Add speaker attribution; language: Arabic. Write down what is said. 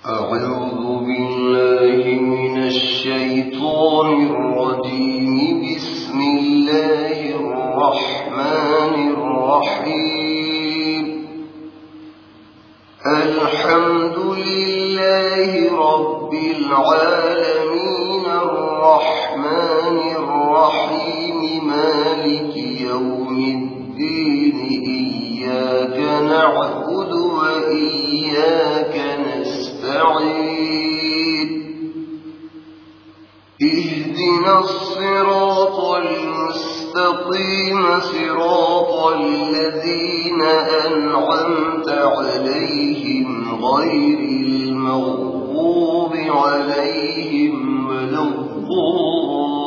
Speaker 1: أعوذ بالله من الشيطان الرجيم. بسم الله الرحمن الرحيم. الحمد لله رب العالمين الرحمن الرحيم مالك يوم الدين. إياك نعبد وإياك نستعين. اهدنا الصراط المستقيم صراط الذين أنعمت عليهم غير المغضوب عليهم ولا الضالين.